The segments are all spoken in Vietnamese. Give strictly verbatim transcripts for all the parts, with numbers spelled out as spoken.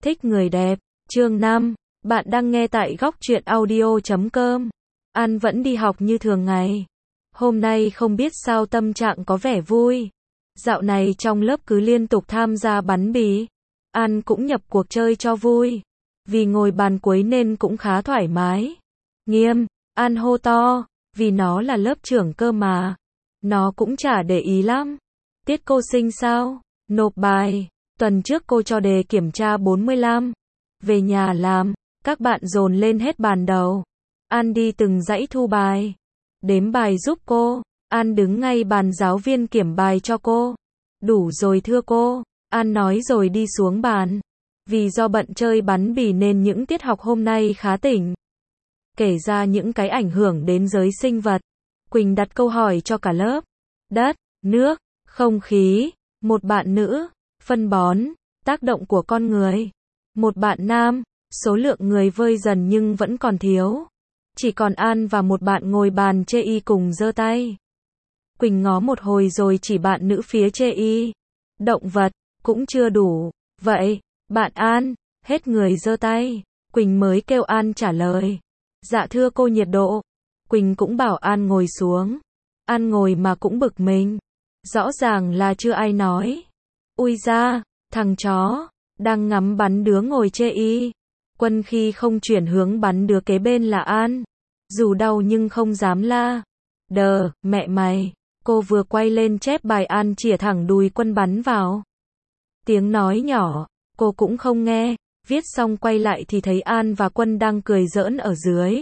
Thích người đẹp, chương năm. Bạn đang nghe tại góc truyện audio chấm com. An vẫn đi học như thường ngày. Hôm nay không biết sao tâm trạng có vẻ vui. Dạo này trong lớp cứ liên tục tham gia bắn bi. An cũng nhập cuộc chơi cho vui. Vì ngồi bàn cuối nên cũng khá thoải mái. Nghiêm, An hô to, vì nó là lớp trưởng cơ mà. Nó cũng chả để ý lắm. Tiết cô sinh sao? Nộp bài. Tuần trước cô cho đề kiểm tra bốn mươi lăm. Về nhà làm, các bạn dồn lên hết bàn đầu. An đi từng dãy thu bài. Đếm bài giúp cô. An đứng ngay bàn giáo viên kiểm bài cho cô. Đủ rồi thưa cô. An nói rồi đi xuống bàn. Vì do bận chơi bắn bì nên những tiết học hôm nay khá tỉnh. Kể ra những cái ảnh hưởng đến giới sinh vật. Quỳnh đặt câu hỏi cho cả lớp. Đất, nước, không khí. Một bạn nữ. Phân bón, tác động của con người. Một bạn nam, số lượng người vơi dần nhưng vẫn còn thiếu. Chỉ còn An và một bạn ngồi bàn chê y cùng giơ tay. Quỳnh ngó một hồi rồi chỉ bạn nữ phía chê y. Động vật, cũng chưa đủ. Vậy, bạn An, hết người giơ tay. Quỳnh mới kêu An trả lời. Dạ thưa cô nhiệt độ. Quỳnh cũng bảo An ngồi xuống. An ngồi mà cũng bực mình. Rõ ràng là chưa ai nói. Ui da, thằng chó, đang ngắm bắn đứa ngồi chê y. Quân khi không chuyển hướng bắn đứa kế bên là An. Dù đau nhưng không dám la. Đờ, mẹ mày. Cô vừa quay lên chép bài An chỉa thẳng đùi Quân bắn vào. Tiếng nói nhỏ, cô cũng không nghe. Viết xong quay lại thì thấy An và Quân đang cười giỡn ở dưới.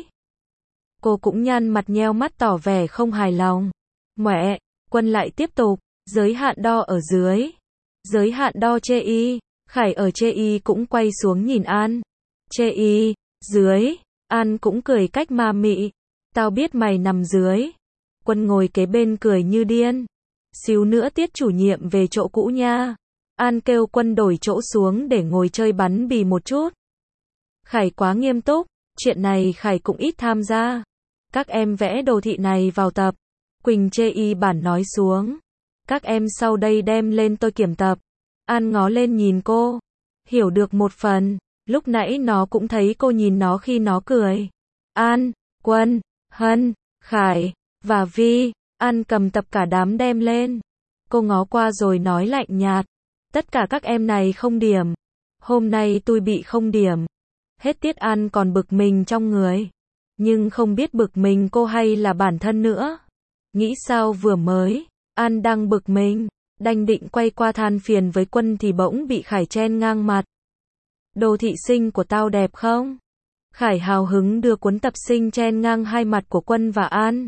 Cô cũng nhăn mặt nheo mắt tỏ vẻ không hài lòng. Mẹ, Quân lại tiếp tục, giới hạn đo ở dưới. Giới hạn đo chê y. Khải ở chê y cũng quay xuống nhìn An. Chê y, dưới. An cũng cười cách ma mị. Tao biết mày nằm dưới. Quân ngồi kế bên cười như điên. Xíu nữa tiết chủ nhiệm về chỗ cũ nha. An kêu Quân đổi chỗ xuống để ngồi chơi bắn bì một chút. Khải quá nghiêm túc. Chuyện này Khải cũng ít tham gia. Các em vẽ đồ thị này vào tập. Quỳnh chê y bản nói xuống. Các em sau đây đem lên tôi kiểm tập. An ngó lên nhìn cô. Hiểu được một phần. Lúc nãy nó cũng thấy cô nhìn nó khi nó cười. An, Quân, Hân, Khải, và Vi. An cầm tập cả đám đem lên. Cô ngó qua rồi nói lạnh nhạt. Tất cả các em này không điểm. Hôm nay tôi bị không điểm. Hết tiết An còn bực mình trong người. Nhưng không biết bực mình cô hay là bản thân nữa. Nghĩ sao vừa mới. An đang bực mình, đành định quay qua than phiền với Quân thì bỗng bị Khải chen ngang mặt. Đồ thị sinh của tao đẹp không? Khải hào hứng đưa cuốn tập sinh chen ngang hai mặt của Quân và An.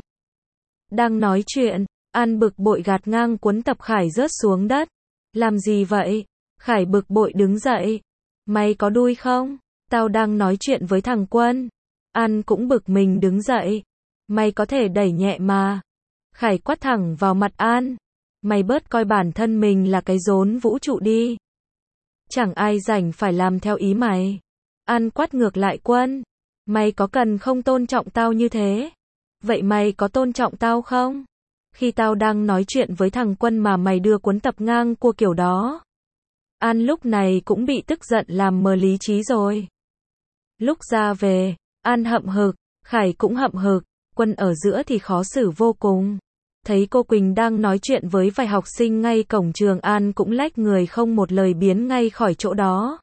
Đang nói chuyện, An bực bội gạt ngang cuốn tập Khải rớt xuống đất. Làm gì vậy? Khải bực bội đứng dậy. Mày có đuôi không? Tao đang nói chuyện với thằng Quân. An cũng bực mình đứng dậy. Mày có thể đẩy nhẹ mà. Khải quát thẳng vào mặt An. Mày bớt coi bản thân mình là cái rốn vũ trụ đi. Chẳng ai rảnh phải làm theo ý mày. An quát ngược lại Quân. Mày có cần không tôn trọng tao như thế? Vậy mày có tôn trọng tao không? Khi tao đang nói chuyện với thằng Quân mà mày đưa cuốn tập ngang cua kiểu đó. An lúc này cũng bị tức giận làm mờ lý trí rồi. Lúc ra về, An hậm hực, Khải cũng hậm hực. Quân ở giữa thì khó xử vô cùng. Thấy cô Quỳnh đang nói chuyện với vài học sinh ngay cổng trường, An cũng lách người không một lời biến ngay khỏi chỗ đó.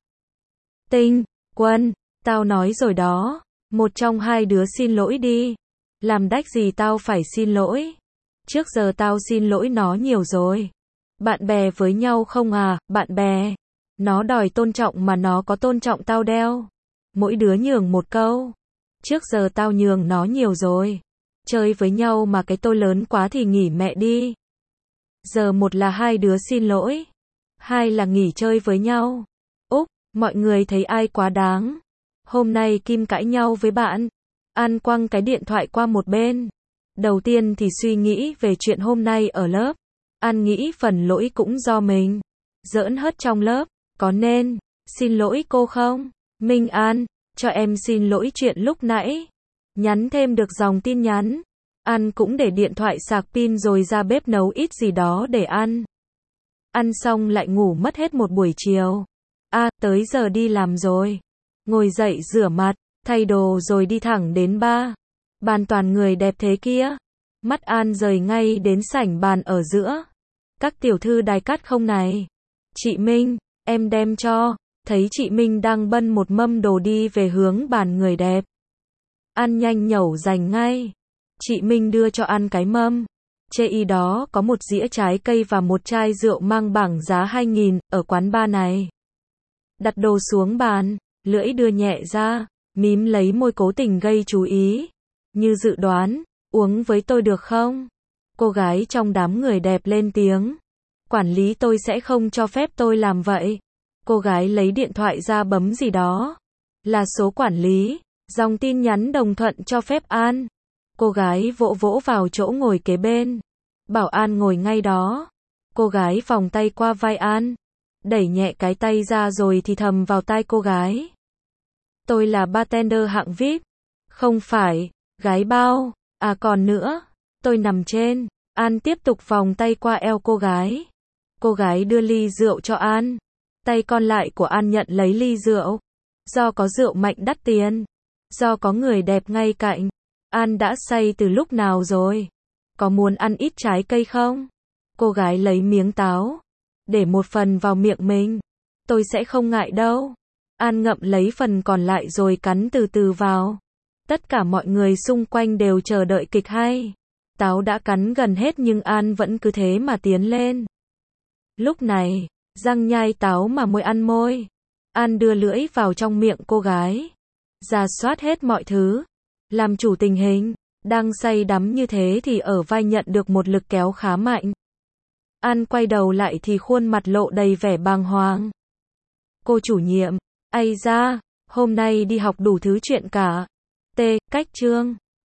Tinh, Quân, tao nói rồi đó. Một trong hai đứa xin lỗi đi. Làm đách gì tao phải xin lỗi. Trước giờ tao xin lỗi nó nhiều rồi. Bạn bè với nhau không à, bạn bè. Nó đòi tôn trọng mà nó có tôn trọng tao đeo. Mỗi đứa nhường một câu. Trước giờ tao nhường nó nhiều rồi. Chơi với nhau mà cái tôi lớn quá thì nghỉ mẹ đi. Giờ một là hai đứa xin lỗi. Hai là nghỉ chơi với nhau. Úc, mọi người thấy ai quá đáng. Hôm nay Kim cãi nhau với bạn. An quăng cái điện thoại qua một bên. Đầu tiên thì suy nghĩ về chuyện hôm nay ở lớp. An nghĩ phần lỗi cũng do mình. Giỡn hớt trong lớp. Có nên xin lỗi cô không? Minh An, cho em xin lỗi chuyện lúc nãy. Nhắn thêm được dòng tin nhắn. An cũng để điện thoại sạc pin rồi ra bếp nấu ít gì đó để ăn. Ăn xong lại ngủ mất hết một buổi chiều. A, tới giờ đi làm rồi. Ngồi dậy rửa mặt, thay đồ rồi đi thẳng đến ba. Bàn toàn người đẹp thế kia. Mắt An rời ngay đến sảnh bàn ở giữa. Các tiểu thư đài cát không này? Chị Minh, em đem cho. Thấy chị Minh đang bưng một mâm đồ đi về hướng bàn người đẹp. An nhanh nhẩu giành ngay. Chị Minh đưa cho An cái mâm. Chê y đó có một dĩa trái cây và một chai rượu mang bảng giá hai nghìn, ở quán bar này. Đặt đồ xuống bàn, lưỡi đưa nhẹ ra, mím lấy môi cố tình gây chú ý. Như dự đoán, uống với tôi được không? Cô gái trong đám người đẹp lên tiếng. Quản lý tôi sẽ không cho phép tôi làm vậy. Cô gái lấy điện thoại ra bấm gì đó. Là số quản lý, dòng tin nhắn đồng thuận cho phép An. Cô gái vỗ vỗ vào chỗ ngồi kế bên. Bảo An ngồi ngay đó. Cô gái vòng tay qua vai An. Đẩy nhẹ cái tay ra rồi thì thầm vào tai cô gái. Tôi là bartender hạng vi ai pi. Không phải, gái bao. À còn nữa, tôi nằm trên. An tiếp tục vòng tay qua eo cô gái. Cô gái đưa ly rượu cho An. Tay còn lại của An nhận lấy ly rượu. Do có rượu mạnh đắt tiền. Do có người đẹp ngay cạnh. An đã say từ lúc nào rồi? Có muốn ăn ít trái cây không? Cô gái lấy miếng táo. Để một phần vào miệng mình. Tôi sẽ không ngại đâu. An ngậm lấy phần còn lại rồi cắn từ từ vào. Tất cả mọi người xung quanh đều chờ đợi kịch hay. Táo đã cắn gần hết nhưng An vẫn cứ thế mà tiến lên. Lúc này, răng nhai táo mà môi ăn môi. An đưa lưỡi vào trong miệng cô gái. Rà soát hết mọi thứ. Làm chủ tình hình. Đang say đắm như thế thì ở vai nhận được một lực kéo khá mạnh. An quay đầu lại thì khuôn mặt lộ đầy vẻ bàng hoàng. Cô chủ nhiệm, ây da, hôm nay đi học đủ thứ chuyện cả. T. Cách chương